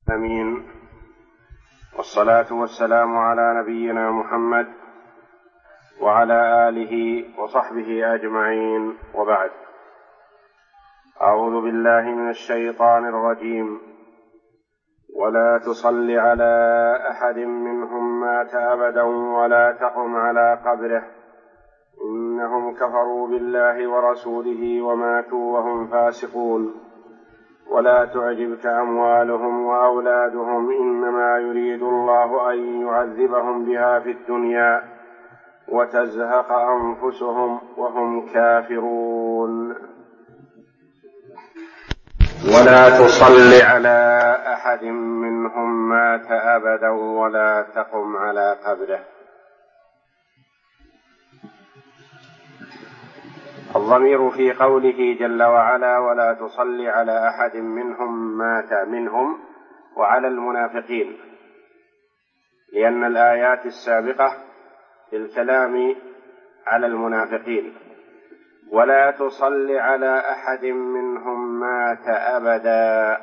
آمين. والصلاة والسلام على نبينا محمد وعلى آله وصحبه أجمعين، وبعد. أعوذ بالله من الشيطان الرجيم. ولا تصل على أحد منهم مات أبدا ولا تقم على قبره إنهم كفروا بالله ورسوله وماتوا وهم فاسقون. ولا تعجبك أموالهم وأولادهم إنما يريد الله أن يعذبهم بها في الدنيا وتزهق أنفسهم وهم كافرون. ولا تصل على أحد منهم مات أبدا ولا تقم على قبره. الضمير في قوله جل وعلا ولا تصل على أحد منهم مات منهم وعلى المنافقين، لأن الآيات السابقة في الكلام على المنافقين. ولا تصل على أحد منهم مات أبدا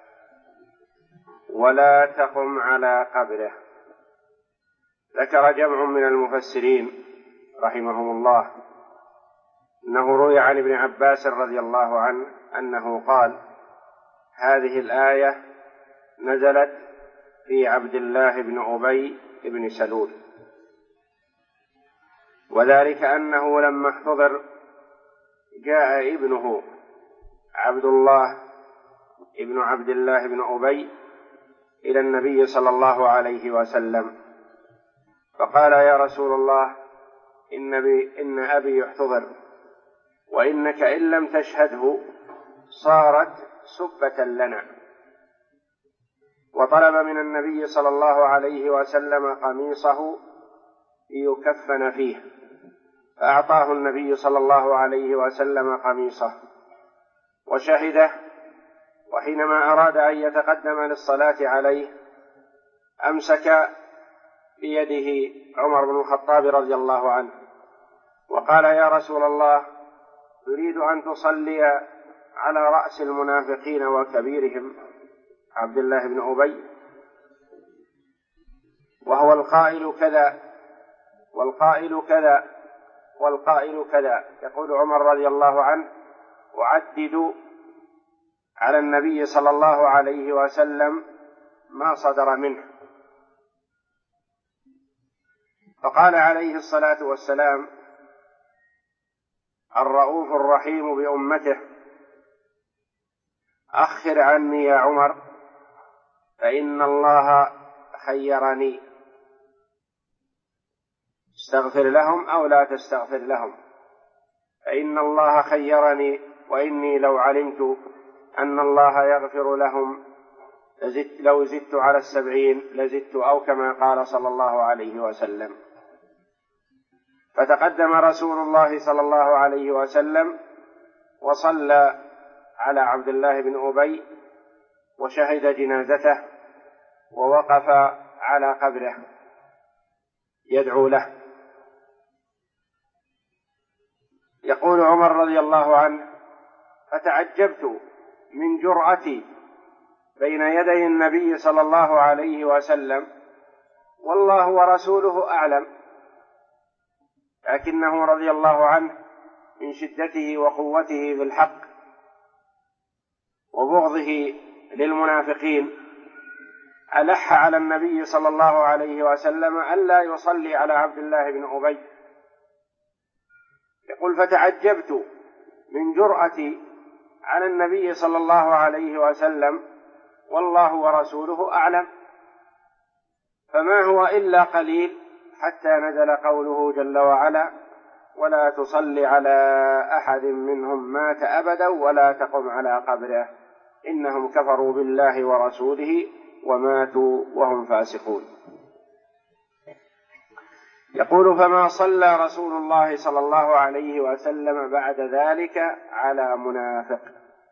ولا تقم على قبره. ذكر جمع من المفسرين رحمهم الله أنه روي عن ابن عباس رضي الله عنه أنه قال: هذه الآية نزلت في عبد الله بن أبي بن سلول، وذلك أنه لما احتضر جاء ابنه عبد الله ابن عبد الله بن أبي إلى النبي صلى الله عليه وسلم فقال: يا رسول الله، إن أبي يحتضر، وإنك إن لم تشهده صارت سبة لنا. وطلب من النبي صلى الله عليه وسلم قميصه ليكفن فيه، فأعطاه النبي صلى الله عليه وسلم قميصه وشهده. وحينما أراد أن يتقدم للصلاة عليه أمسك بيده عمر بن الخطاب رضي الله عنه وقال: يا رسول الله، تريد أن تصلي على رأس المنافقين وكبيرهم عبد الله بن أبي، وهو القائل كذا والقائل كذا والقائل كذا. يقول عمر رضي الله عنه: أعدد على النبي صلى الله عليه وسلم ما صدر منه. فقال عليه الصلاة والسلام الرؤوف الرحيم بأمته: أخر عني يا عمر فإن الله خيرني، استغفر لهم أو لا تستغفر لهم، فإن الله خيرني، وإني لو علمت أن الله يغفر لهم لو زدت على 70 لزدت، أو كما قال صلى الله عليه وسلم. فتقدم رسول الله صلى الله عليه وسلم وصلى على عبد الله بن أبي وشهد جنازته ووقف على قبره يدعو له. يقول عمر رضي الله عنه: فتعجبت من جرأتي بين يدي النبي صلى الله عليه وسلم، والله ورسوله أعلم. لكنه رضي الله عنه من شدته وقوته في الحق وبغضه للمنافقين ألح على النبي صلى الله عليه وسلم ألا يصلي على عبد الله بن أبي. يقول: فتعجبت من جرأتي على النبي صلى الله عليه وسلم، والله ورسوله أعلم. فما هو إلا قليل حتى نزل قوله جل وعلا: ولا تصل على أحد منهم مات أبدا ولا تقم على قبره إنهم كفروا بالله ورسوله وماتوا وهم فاسقون. يقول: فما صلى رسول الله صلى الله عليه وسلم بعد ذلك على منافق.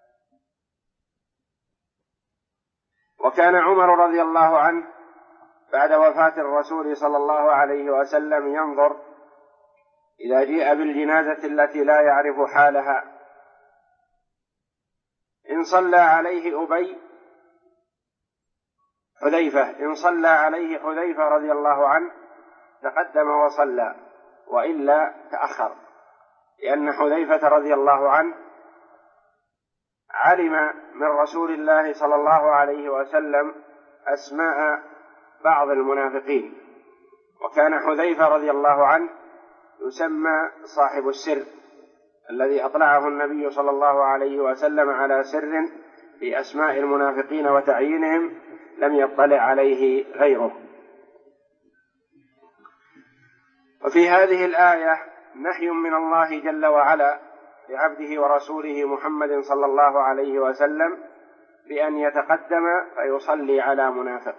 وكان عمر رضي الله عنه بعد وفاة الرسول صلى الله عليه وسلم ينظر إذا جيء بالجنازة التي لا يعرف حالها، إن صلى عليه أبي حذيفة إن صلى عليه حذيفة رضي الله عنه تقدم وصلى، وإلا تأخر، لأن حذيفة رضي الله عنه علم من رسول الله صلى الله عليه وسلم أسماء بعض المنافقين، وكان حذيفة رضي الله عنه يسمى صاحب السر الذي أطلعه النبي صلى الله عليه وسلم على سر في أسماء المنافقين وتعيينهم لم يطلع عليه غيره. وفي هذه الآية نهي من الله جل وعلا لعبده ورسوله محمد صلى الله عليه وسلم بأن يتقدم فيصلي على منافق،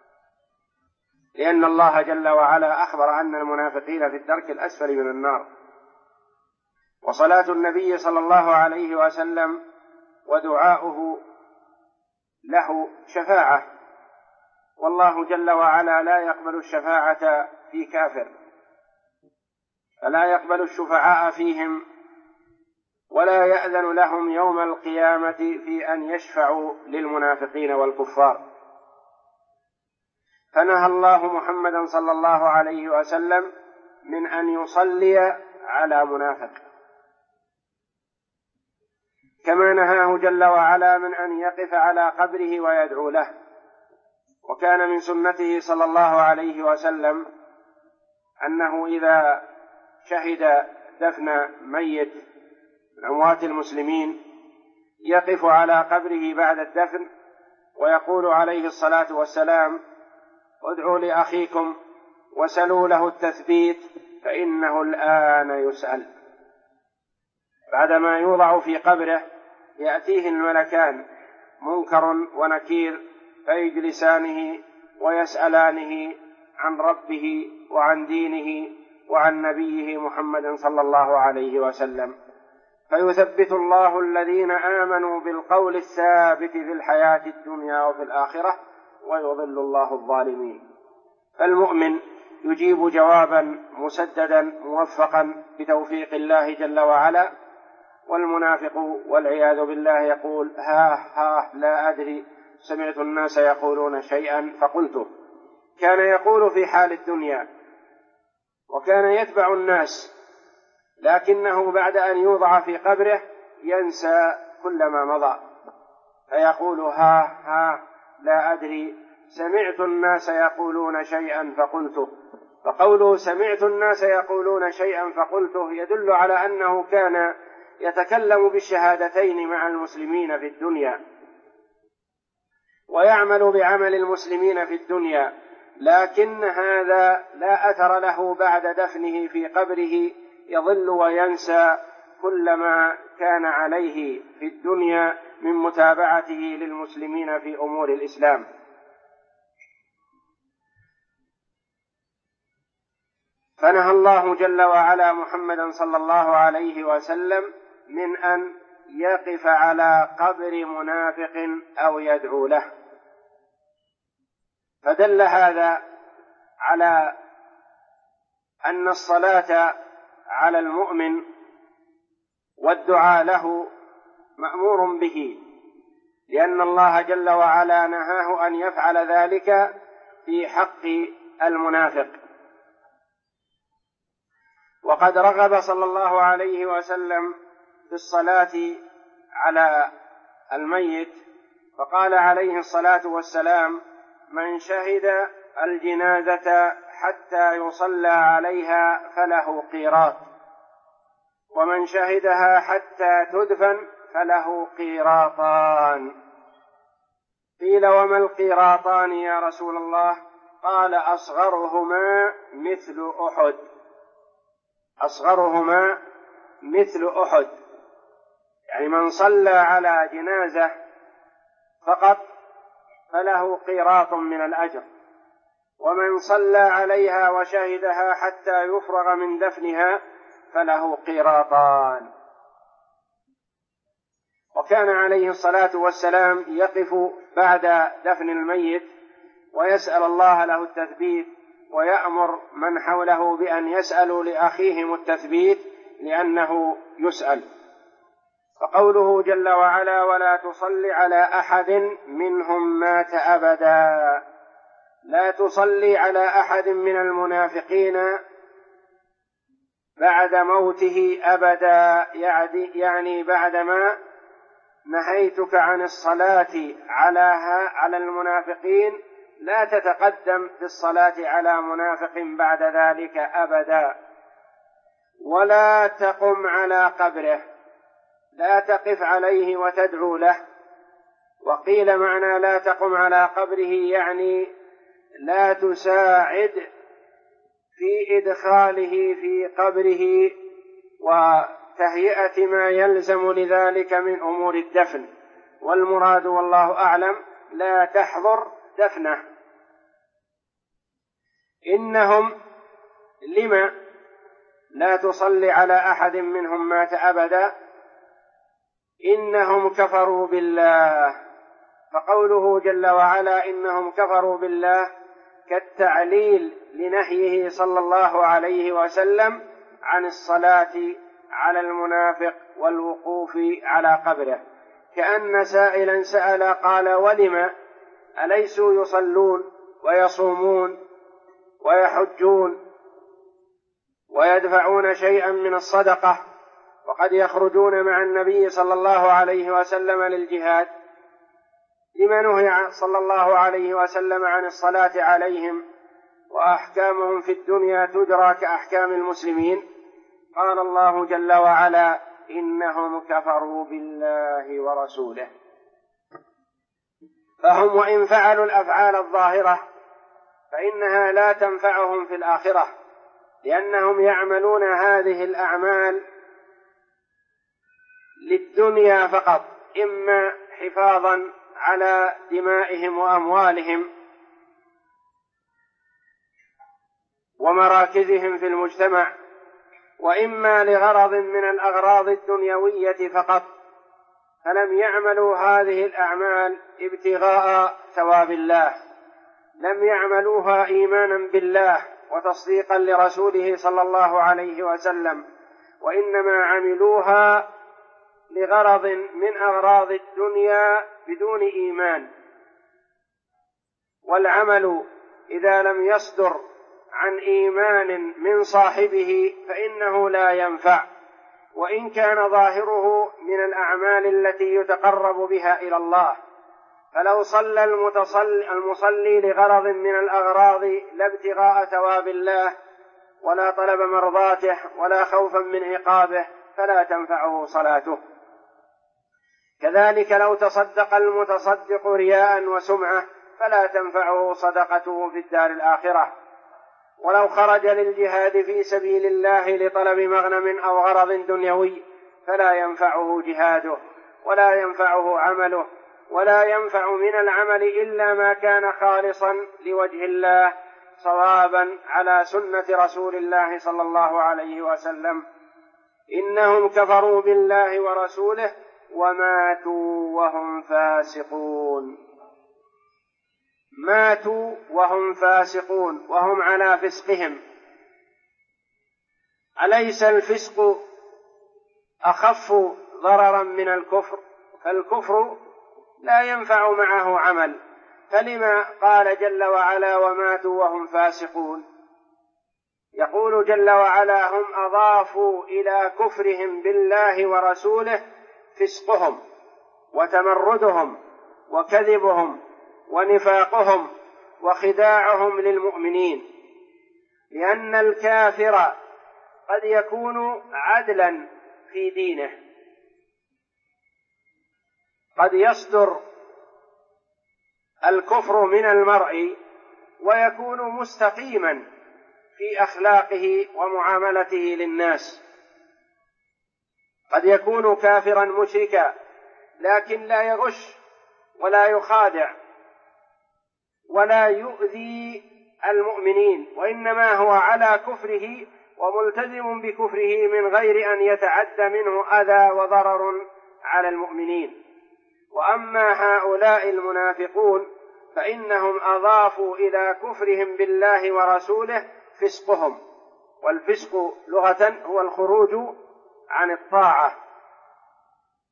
لأن الله جل وعلا أخبر أن المنافقين في الدرك الأسفل من النار، وصلاة النبي صلى الله عليه وسلم ودعاؤه له شفاعة، والله جل وعلا لا يقبل الشفاعة في كافر، فلا يقبل الشفعاء فيهم ولا يأذن لهم يوم القيامة في أن يشفعوا للمنافقين والكفار. فنهى الله محمدا صلى الله عليه وسلم من أن يصلي على منافق، كما نهاه جل وعلا من أن يقف على قبره ويدعو له. وكان من سنته صلى الله عليه وسلم أنه إذا شهد دفن ميت من أموات المسلمين يقف على قبره بعد الدفن ويقول عليه الصلاة والسلام: ادعوا لأخيكم وسلوا له التثبيت فإنه الآن يسأل. بعدما يوضع في قبره يأتيه الملكان منكر ونكير فيجلسانه ويسألانه عن ربه وعن دينه وعن نبيه محمد صلى الله عليه وسلم، فيثبت الله الذين آمنوا بالقول الثابت في الحياة الدنيا وفي الآخرة ويضل الله الظالمين. فالمؤمن يجيب جوابا مسددا موفقا بتوفيق الله جل وعلا، والمنافق والعياذ بالله يقول: ها لا أدري، سمعت الناس يقولون شيئا فقلته. كان يقول في حال الدنيا وكان يتبع الناس، لكنه بعد أن يوضع في قبره ينسى كل ما مضى، فيقول: ها لا أدري، سمعت الناس يقولون شيئا فقلته. فقوله سمعت الناس يقولون شيئا فقلته يدل على أنه كان يتكلم بالشهادتين مع المسلمين في الدنيا ويعمل بعمل المسلمين في الدنيا، لكن هذا لا أثر له بعد دفنه في قبره، يضل وينسى كل ما كان عليه في الدنيا من متابعته للمسلمين في أمور الإسلام. فنهى الله جل وعلا محمدا صلى الله عليه وسلم من أن يقف على قبر منافق أو يدعو له، فدل هذا على أن الصلاة على المؤمن والدعاء له مأمور به، لأن الله جل وعلا نهاه أن يفعل ذلك في حق المنافق. وقد رغب صلى الله عليه وسلم في الصلاة على الميت، فقال عليه الصلاة والسلام: من شهد الجنازة حتى يصلى عليها فله قيراط، ومن شهدها حتى تدفن فله قيراطان. قيل: وما القيراطان يا رسول الله؟ قال: أصغرهما مثل أحد. أصغرهما مثل أحد، يعني من صلى على جنازة فقط فله قيراط من الأجر، ومن صلى عليها وشهدها حتى يفرغ من دفنها فله قيراطان. وكان عليه الصلاة والسلام يقف بعد دفن الميت ويسأل الله له التثبيت، ويأمر من حوله بأن يسألوا لأخيهم التثبيت لأنه يسأل. فقوله جل وعلا: ولا تصل على أحد منهم مات أبدا، لا تصلي على أحد من المنافقين بعد موته أبدا، يعني بعدما نهيتك عن الصلاة على المنافقين لا تتقدم في الصلاة على منافق بعد ذلك أبدا، ولا تقم على قبره، لا تقف عليه وتدعو له. وقيل معنى لا تقم على قبره يعني لا تساعد في إدخاله في قبره وتهيئة ما يلزم لذلك من أمور الدفن، والمراد والله أعلم لا تحضر دفنه. إنهم لما لا تصلي على أحد منهم مات أبدا؟ إنهم كفروا بالله، فقوله جل وعلا إنهم كفروا بالله كالتعليل لنهيه صلى الله عليه وسلم عن الصلاة على المنافق والوقوف على قبره، كأن سائلا سأل قال ولم أليسوا يصلون ويصومون ويحجون ويدفعون شيئا من الصدقة وقد يخرجون مع النبي صلى الله عليه وسلم للجهاد، لما نهي صلى الله عليه وسلم عن الصلاة عليهم وأحكامهم في الدنيا تدرى كأحكام المسلمين؟ قال الله جل وعلا إنهم كفروا بالله ورسوله. فهم وإن فعلوا الأفعال الظاهرة فإنها لا تنفعهم في الآخرة، لأنهم يعملون هذه الأعمال للدنيا فقط، إما حفاظا على دمائهم وأموالهم ومراكزهم في المجتمع، وإما لغرض من الأغراض الدنيوية فقط، فلم يعملوا هذه الأعمال ابتغاء ثواب الله، لم يعملوها إيمانا بالله وتصديقا لرسوله صلى الله عليه وسلم، وإنما عملوها لغرض من أغراض الدنيا بدون إيمان. والعمل إذا لم يصدر عن إيمان من صاحبه فإنه لا ينفع، وإن كان ظاهره من الأعمال التي يتقرب بها إلى الله. فلو صلى المصلي لغرض من الأغراض لا ابتغاء ثواب الله ولا طلب مرضاته ولا خوفا من عقابه فلا تنفعه صلاته. كذلك لو تصدق المتصدق رياء وسمعة فلا تنفعه صدقته في الدار الآخرة. ولو خرج للجهاد في سبيل الله لطلب مغنم أو غرض دنيوي فلا ينفعه جهاده ولا ينفعه عمله، ولا ينفع من العمل إلا ما كان خالصا لوجه الله صوابا على سنة رسول الله صلى الله عليه وسلم. إنهم كفروا بالله ورسوله وماتوا وهم فاسقون. ماتوا وهم فاسقون، وهم على فسقهم. أليس الفسق أخف ضررا من الكفر؟ فالكفر لا ينفع معه عمل، فلما قال جل وعلا وماتوا وهم فاسقون؟ يقول جل وعلا هم أضافوا إلى كفرهم بالله ورسوله فسقهم وتمردهم وكذبهم ونفاقهم وخداعهم للمؤمنين، لأن الكافر قد يكون عدلا في دينه، قد يصدر الكفر من المرء ويكون مستقيما في أخلاقه ومعاملته للناس، قد يكون كافرا مشركا لكن لا يغش ولا يخادع ولا يؤذي المؤمنين، وإنما هو على كفره وملتزم بكفره من غير أن يتعدى منه أذى وضرر على المؤمنين. وأما هؤلاء المنافقون فإنهم أضافوا إلى كفرهم بالله ورسوله فسقهم، والفسق لغة هو الخروج عن الطاعة،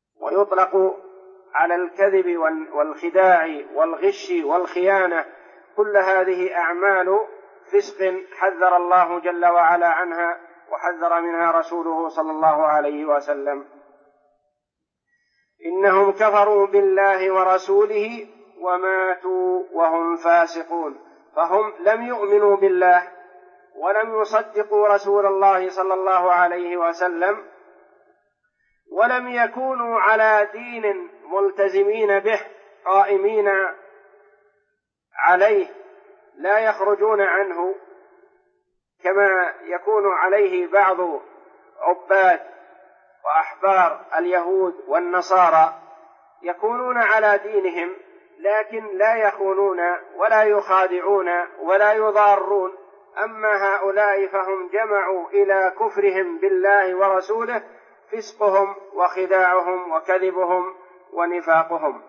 ويطلق على الكذب والخداع والغش والخيانة، فكل هذه أعمال فسق حذر الله جل وعلا عنها وحذر منها رسوله صلى الله عليه وسلم. إنهم كفروا بالله ورسوله وماتوا وهم فاسقون، فهم لم يؤمنوا بالله ولم يصدقوا رسول الله صلى الله عليه وسلم، ولم يكونوا على دين ملتزمين به قائمين عليه لا يخرجون عنه كما يكون عليه بعض عباد وأحبار اليهود والنصارى، يكونون على دينهم لكن لا يخونون ولا يخادعون ولا يضارون. أما هؤلاء فهم جمعوا إلى كفرهم بالله ورسوله فسقهم وخداعهم وكذبهم ونفاقهم.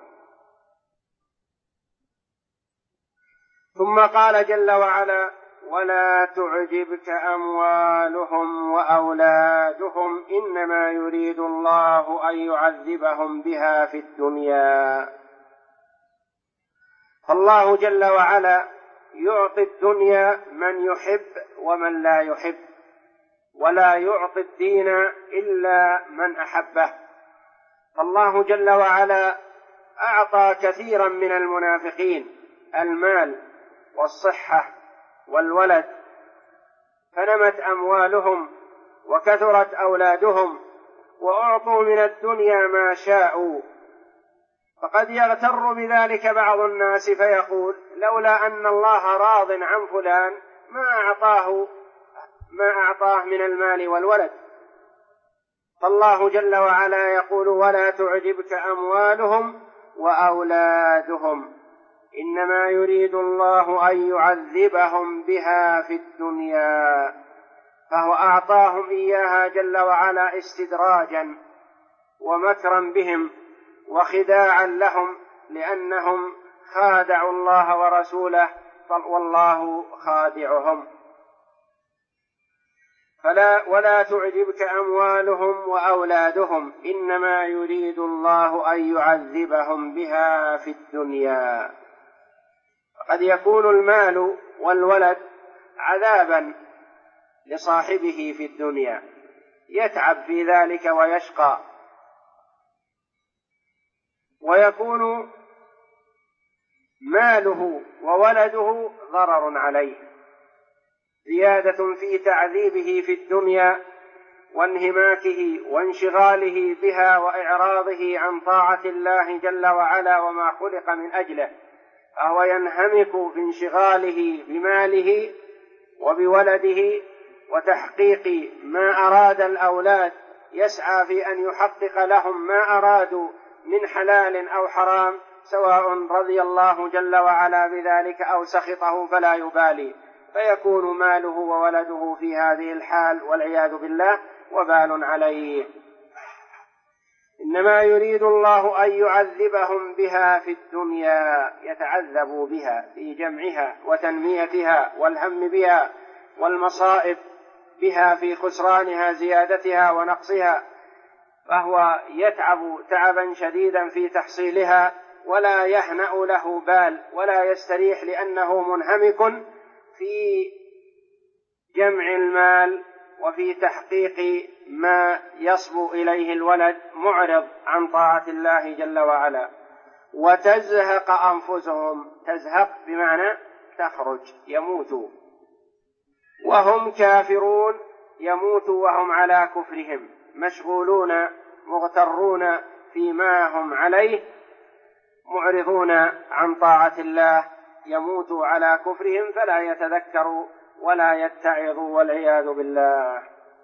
ثم قال جل وعلا: ولا تعجبك أموالهم وأولادهم إنما يريد الله أن يعذبهم بها في الدنيا. فالله جل وعلا يعطي الدنيا من يحب ومن لا يحب، ولا يعطي الدين إلا من أحبه. الله جل وعلا أعطى كثيرا من المنافقين المال والصحة والولد، فنمت أموالهم وكثرت أولادهم وأعطوا من الدنيا ما شاءوا. فقد يغتر بذلك بعض الناس فيقول: لولا أن الله راض عن فلان ما أعطاه من المال والولد. فالله جل وعلا يقول: ولا تعجبك أموالهم وأولادهم إنما يريد الله أن يعذبهم بها في الدنيا. فهو أعطاهم إياها جل وعلا استدراجا ومكرا بهم وخداعا لهم، لأنهم خادعوا الله ورسوله والله خادعهم. ولا تعجبك أموالهم وأولادهم إنما يريد الله أن يعذبهم بها في الدنيا. قد يكون المال والولد عذابا لصاحبه في الدنيا، يتعب في ذلك ويشقى، ويكون ماله وولده ضرر عليه، زيادة في تعذيبه في الدنيا وانهماكه وانشغاله بها وإعراضه عن طاعة الله جل وعلا وما خلق من أجله، فهو ينهمك في انشغاله بماله وبولده وتحقيق ما أراد الأولاد، يسعى في أن يحقق لهم ما أرادوا من حلال أو حرام، سواء رضي الله جل وعلا بذلك أو سخطه فلا يبالي، فيكون ماله وولده في هذه الحال والعياذ بالله وبال عليه. إنما يريد الله أن يعذبهم بها في الدنيا، يتعذبوا بها في جمعها وتنميتها والهم بها والمصائب بها في خسرانها زيادتها ونقصها، فهو يتعب تعبا شديدا في تحصيلها ولا يهنأ له بال ولا يستريح، لأنه منهمك في جمع المال وفي تحقيق ما يصبو إليه الولد، معرض عن طاعة الله جل وعلا. وتزهق أنفسهم، تزهق بمعنى تخرج، يموتوا وهم كافرون، يموتوا وهم على كفرهم مشغولون مغترون فيما هم عليه، معرضون عن طاعة الله، يموتوا على كفرهم فلا يتذكروا ولا يتعظوا والعياذ بالله.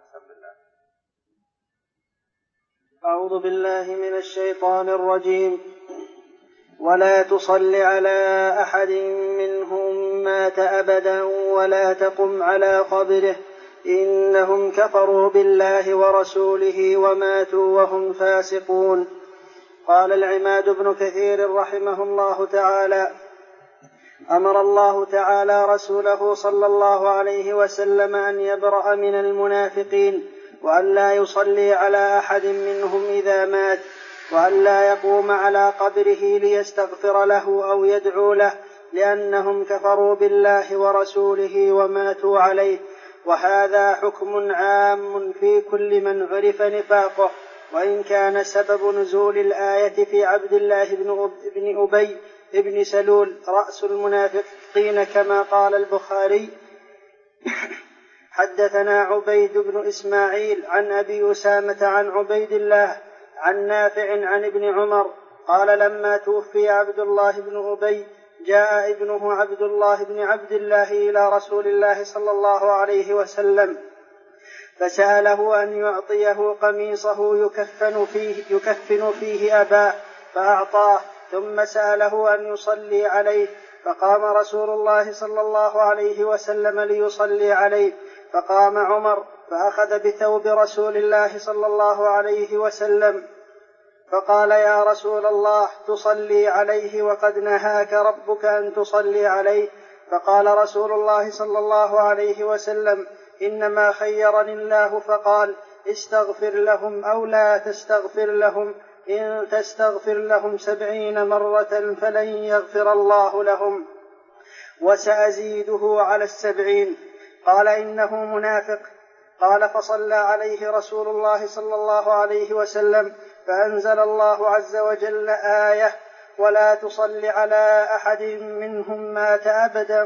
أعوذ بالله من الشيطان الرجيم. ولا تصل على أحد منهم مات أبدا ولا تقم على قبره إنهم كفروا بالله ورسوله وماتوا وهم فاسقون. قال العماد بن كثير رحمه الله تعالى: أمر الله تعالى رسوله صلى الله عليه وسلم أن يبرأ من المنافقين، وأن لا يصلي على أحد منهم إذا مات، وأن لا يقوم على قبره ليستغفر له أو يدعو له، لأنهم كفروا بالله ورسوله وماتوا عليه، وهذا حكم عام في كل من عرف نفاقه، وإن كان سبب نزول الآية في عبد الله بن أبي بن سلول رأس المنافقين كما قال البخاري: حدثنا عبيد بن إسماعيل عن أبي أسامة عن عبيد الله عن نافع عن ابن عمر قال: لما توفي عبد الله بن أبي جاء ابنه عبد الله بن عبد الله إلى رسول الله صلى الله عليه وسلم فسأله أن يعطيه قميصه يكفن فيه أباه، فأعطاه، ثم سأله أن يصلي عليه، فقام رسول الله صلى الله عليه وسلم ليصلي عليه، فقام عمر فأخذ بثوب رسول الله صلى الله عليه وسلم فقال: يا رسول الله، تصلي عليه وقد نهاك ربك أن تصلي عليه. فقال رسول الله صلى الله عليه وسلم: إنما خيرني الله فقال: استغفر لهم أو لا تستغفر لهم، إن تستغفر لهم 70 مرة فلن يغفر الله لهم، وسأزيده على 70. قال: إنه منافق. قال: فصلى عليه رسول الله صلى الله عليه وسلم، فأنزل الله عز وجل آية: ولا تصل على أحد منهم مات أبدا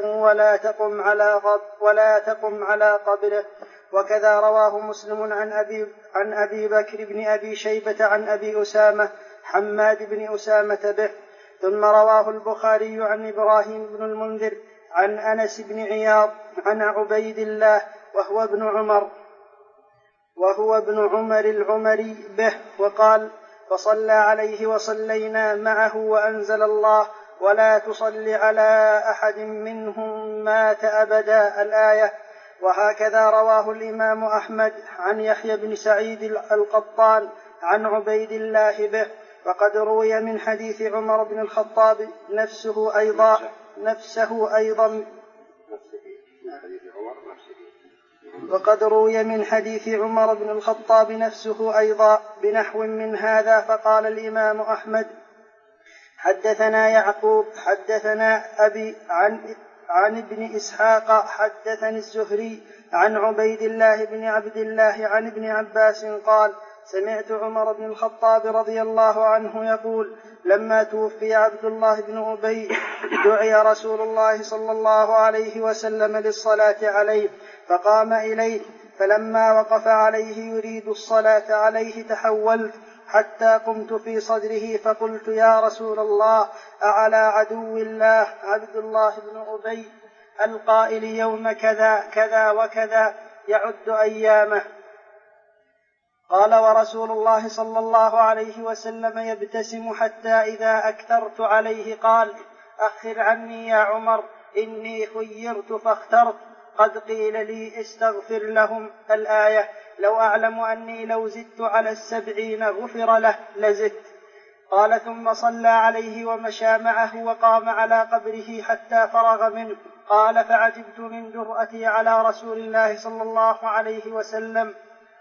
ولا تقم على قبره. وكذا رواه مسلم عن أبي بكر بن أبي شيبة عن أبي أسامة حماد بن أسامة به. ثم رواه البخاري عن إبراهيم بن المنذر عن أنس بن عياض عن عبيد الله وهو ابن عمر العمري به، وقال: فصلى عليه وصلينا معه وأنزل الله: ولا تصل على أحد منهم مات أبدا، الآية. وهكذا رواه الإمام أحمد عن يحيى بن سعيد القطان عن عبيد الله به. وقد روي من حديث عمر بن الخطاب نفسه أيضا وقد روي من حديث عمر بن الخطاب نفسه أيضا بنحو من هذا. فقال الإمام أحمد: حدثنا يعقوب حدثنا أبي عن ابن إسحاق حدثني الزهري عن عبيد الله بن عبد الله عن ابن عباس قال: سمعت عمر بن الخطاب رضي الله عنه يقول: لما توفي عبد الله بن أبي دعي رسول الله صلى الله عليه وسلم للصلاة عليه، فقام إليه، فلما وقف عليه يريد الصلاة عليه تحولت حتى قمت في صدره، فقلت: يا رسول الله، أعلى عدو الله عبد الله بن أبي القائل يوم كذا كذا وكذا يعد أيامه. قال: ورسول الله صلى الله عليه وسلم يبتسم حتى إذا أكثرت عليه قال: أخر عني يا عمر، إني خيرت فاخترت، قد قيل لي استغفر لهم، الآية. لو أعلم أني لو زدت على 70 غفر له لزدت. قال: ثم صلى عليه ومشى معه وقام على قبره حتى فرغ منه. قال: فعجبت من جرأتي على رسول الله صلى الله عليه وسلم،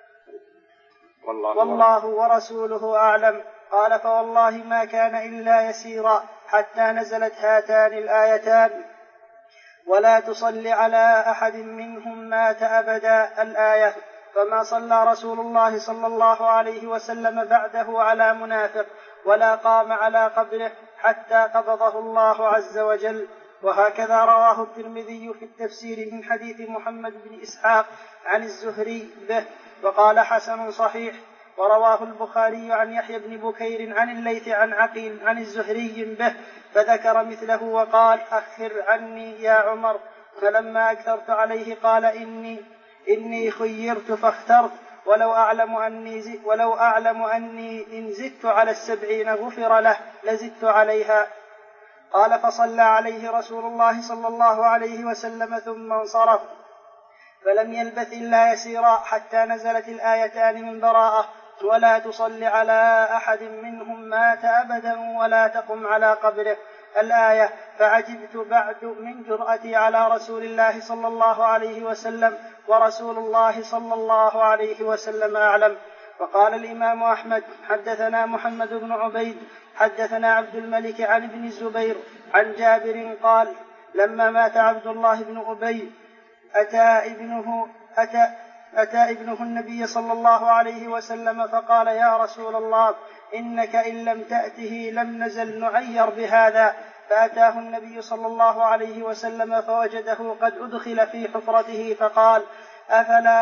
والله ورسوله أعلم. قال: فوالله ما كان إلا يسيرا حتى نزلت هاتان الآيتان: ولا تصل على أحد منهم مات أبدا، الآية. فما صلى رسول الله صلى الله عليه وسلم بعده على منافق، ولا قام على قبره حتى قبضه الله عز وجل. وهكذا رواه الترمذي في التفسير من حديث محمد بن إسحاق عن الزهري به، وقال: حسن صحيح. ورواه البخاري عن يحيى بن بكير عن الليث عن عقيل عن الزهري به، فذكر مثله وقال: أخر عني يا عمر. فلما أكثرت عليه قال: إني خيرت فاخترت، ولو أعلم أني إن زدت على 70 غفر له لزدت عليها. قال: فصلى عليه رسول الله صلى الله عليه وسلم ثم انصرف، فلم يلبث إلا يسيرا حتى نزلت الآيتان من براءة: ولا تصل على أحد منهم مات أبدا ولا تقم على قبره، الآية. فعجبت بعد من جرأتي على رسول الله صلى الله عليه وسلم، ورسول الله صلى الله عليه وسلم أعلم. وقال الإمام أحمد حدثنا محمد بن عبيد حدثنا عبد الملك عن ابن الزبير عن جابر قال لما مات عبد الله بن أبي أتى ابنه النبي صلى الله عليه وسلم فقال يا رسول الله إنك إن لم تأته لم نزل نعير بهذا. فأتاه النبي صلى الله عليه وسلم فوجده قد أدخل في حفرته فقال أفلا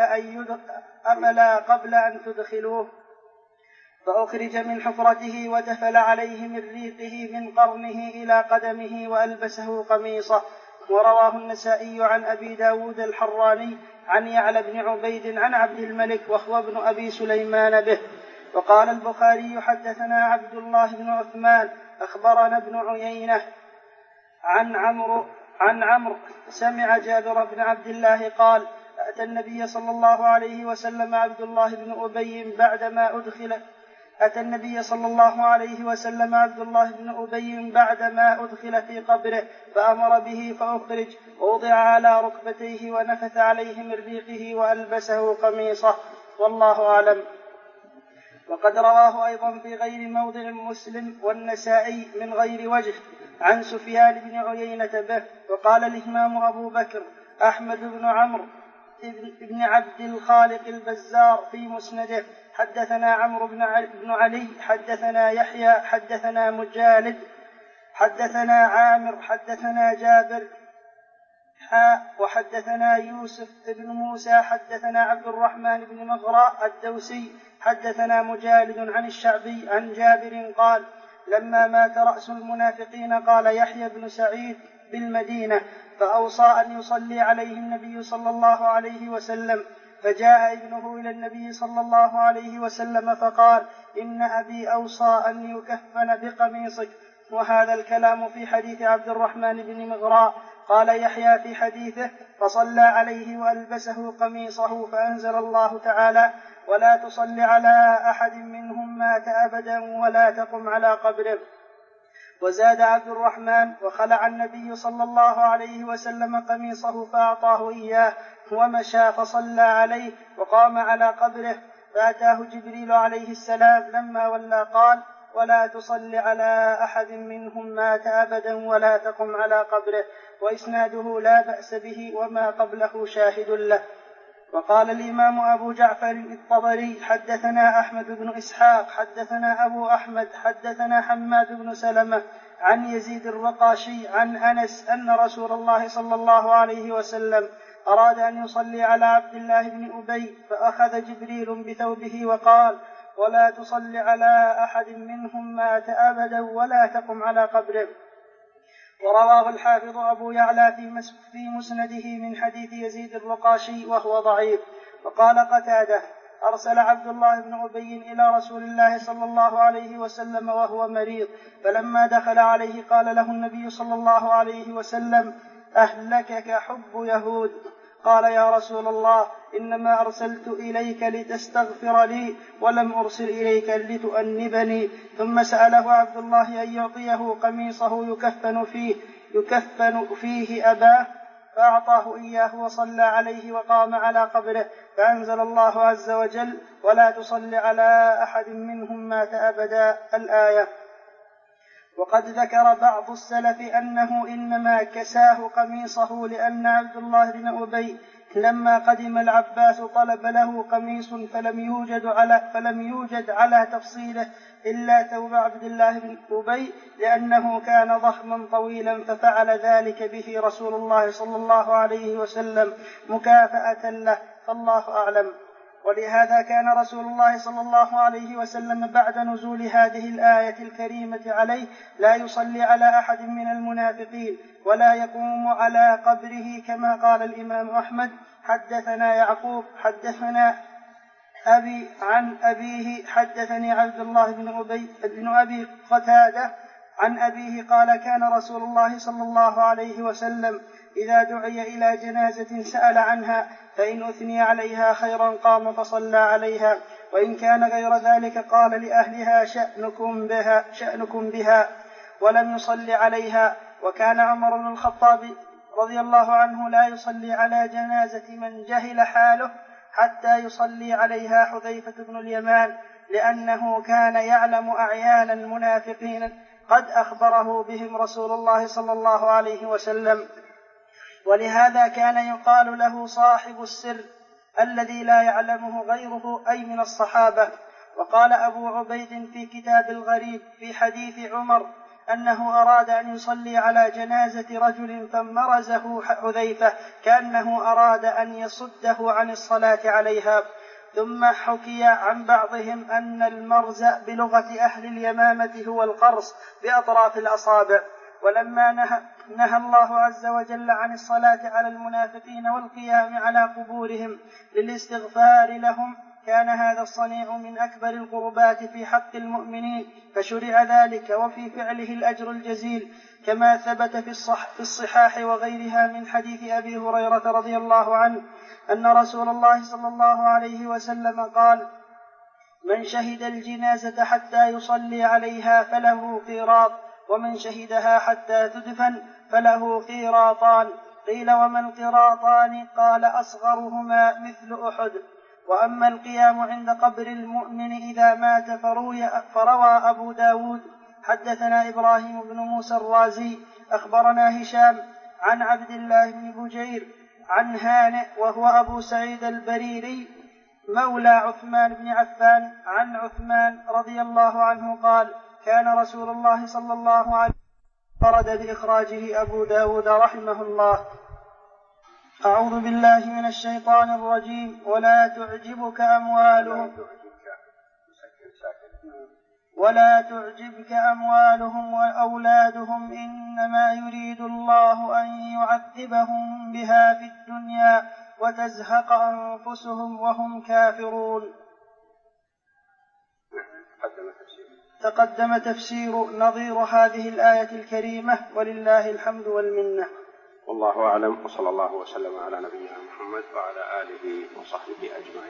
قبل أن تدخلوه. فأخرج من حفرته ودفل عليه من ريقه من قرنه إلى قدمه وألبسه قميصه. ورواه النسائي عن أبي داود الحراني عن يعلى بن عبيد عن عبد الملك وهو ابن أبي سليمان به. وقال البخاري حدثنا عبد الله بن عثمان أخبرنا ابن عيينة عن عمرو سمع جابر بن عبد الله قال أتى النبي صلى الله عليه وسلم عبد الله بن أبي بعدما أدخل في قبره فأمر به فأخرج ووضع على ركبتيه ونفث عليه من ريقه وألبسه قميصه. والله أعلم. وقد رواه أيضا في غير موضع مسلم والنسائي من غير وجه عن سفيان بن عيينة به. وقال الإمام أبو بكر أحمد بن عمرو بن عبد الخالق البزار في مسنده حدثنا عمرو بن علي حدثنا يحيى حدثنا مجالد حدثنا عامر حدثنا جابر وحدثنا يوسف بن موسى حدثنا عبد الرحمن بن مغراء الدوسي حدثنا مجالد عن الشعبي عن جابر قال لما مات رأس المنافقين قال يحيى بن سعيد بالمدينة فأوصى أن يصلي عليه النبي صلى الله عليه وسلم. فجاء ابنه إلى النبي صلى الله عليه وسلم فقال إن أبي أوصى أن يكفن بقميصك. وهذا الكلام في حديث عبد الرحمن بن مغراء. قال يحيى في حديثه فصلى عليه وألبسه قميصه فأنزل الله تعالى ولا تصل على أحد منهم مات أبدا ولا تقم على قبره. وزاد عبد الرحمن وخلع النبي صلى الله عليه وسلم قميصه فأعطاه إياه ومشى فصلى عليه وقام على قبره. فأتاه جبريل عليه السلام لما ولى قال ولا تصل على أحد منهم مات أبدا ولا تقم على قبره. وإسناده لا بأس به وما قبله شاهد له. وقال الإمام أبو جعفر الطبري حدثنا أحمد بن إسحاق حدثنا أبو أحمد حدثنا حماد بن سلمة عن يزيد الرقاشي عن أنس أن رسول الله صلى الله عليه وسلم أراد أن يصلي على عبد الله بن أبي فأخذ جبريل بثوبه وقال ولا تصل على أحد منهم مات أبدا ولا تقم على قبره. ورواه الحافظ أبو يعلى في مسنده من حديث يزيد الرقاشي وهو ضعيف. وقال قتادة أرسل عبد الله بن أبي إلى رسول الله صلى الله عليه وسلم وهو مريض فلما دخل عليه قال له النبي صلى الله عليه وسلم أهلكك حب يهود. قال يا رسول الله إنما أرسلت إليك لتستغفر لي ولم أرسل إليك لتؤنبني. ثم سأله عبد الله أن يعطيه قميصه يكفن فيه أباه فأعطاه إياه وصلى عليه وقام على قبره. فأنزل الله عز وجل ولا تصل على أحد منهم مات أبدا الآية. وقد ذكر بعض السلف أنه إنما كساه قميصه لأن عبد الله بن أبي لما قدم العباس طلب له قميص فلم يوجد على تفصيله إلا ثوب عبد الله بن أبي لأنه كان ضخما طويلا ففعل ذلك به رسول الله صلى الله عليه وسلم مكافأة له فالله أعلم. ولهذا كان رسول الله صلى الله عليه وسلم بعد نزول هذه الآية الكريمة عليه لا يصلي على أحد من المنافقين ولا يقوم على قبره كما قال الإمام أحمد حدثنا يعقوب حدثنا أبي عن أبيه حدثني عبد الله بن أبي قتادة عن أبيه قال كان رسول الله صلى الله عليه وسلم إذا دعي إلى جنازة سأل عنها فإن أثني عليها خيرا قام فصلى عليها وإن كان غير ذلك قال لأهلها شأنكم بها ولم يصلي عليها. وكان عمر بن الخطاب رضي الله عنه لا يصلي على جنازة من جهل حاله حتى يصلي عليها حذيفة بن اليمان، لأنه كان يعلم أعيان المنافقين قد أخبره بهم رسول الله صلى الله عليه وسلم، ولهذا كان يقال له صاحب السر الذي لا يعلمه غيره، أي من الصحابة. وقال أبو عبيد في كتاب الغريب في حديث عمر أنه أراد أن يصلي على جنازة رجل فمرزه حذيفة كأنه أراد أن يصده عن الصلاة عليها. ثم حكي عن بعضهم أن المرز بلغة أهل اليمامة هو القرص بأطراف الأصابع. ولما نهى الله عز وجل عن الصلاة على المنافقين والقيام على قبورهم للاستغفار لهم، كان هذا الصنيع من أكبر القربات في حق المؤمنين، فشرع ذلك وفي فعله الأجر الجزيل، كما ثبت في الصحاح وغيرها من حديث أبي هريرة رضي الله عنه أن رسول الله صلى الله عليه وسلم قال: من شهد الجنازة حتى يصلي عليها فله قيراط، ومن شهدها حتى تدفن فله قيراطان. قيل: وما القيراطان؟ قال: أصغرهما مثل أحد. وأما القيام عند قبر المؤمن إذا مات فروى أبو داود حدثنا إبراهيم بن موسى الرازي أخبرنا هشام عن عبد الله بن بجير عن هانئ وهو أبو سعيد البريري مولى عثمان بن عفان عن عثمان رضي الله عنه قال: كان رسول الله صلى الله عليه وسلم فرد بإخراجه أبو داود رحمه الله. أعوذ بالله من الشيطان الرجيم. ولا تعجبك أموالهم وأولادهم، إنما يريد الله أن يعذبهم بها في الدنيا وتزهق أنفسهم وهم كافرون. تقدم تفسير نظير هذه الآية الكريمة، ولله الحمد والمنة. والله أعلم، وصلى الله وسلم على نبينا محمد وعلى آله وصحبه أجمعين.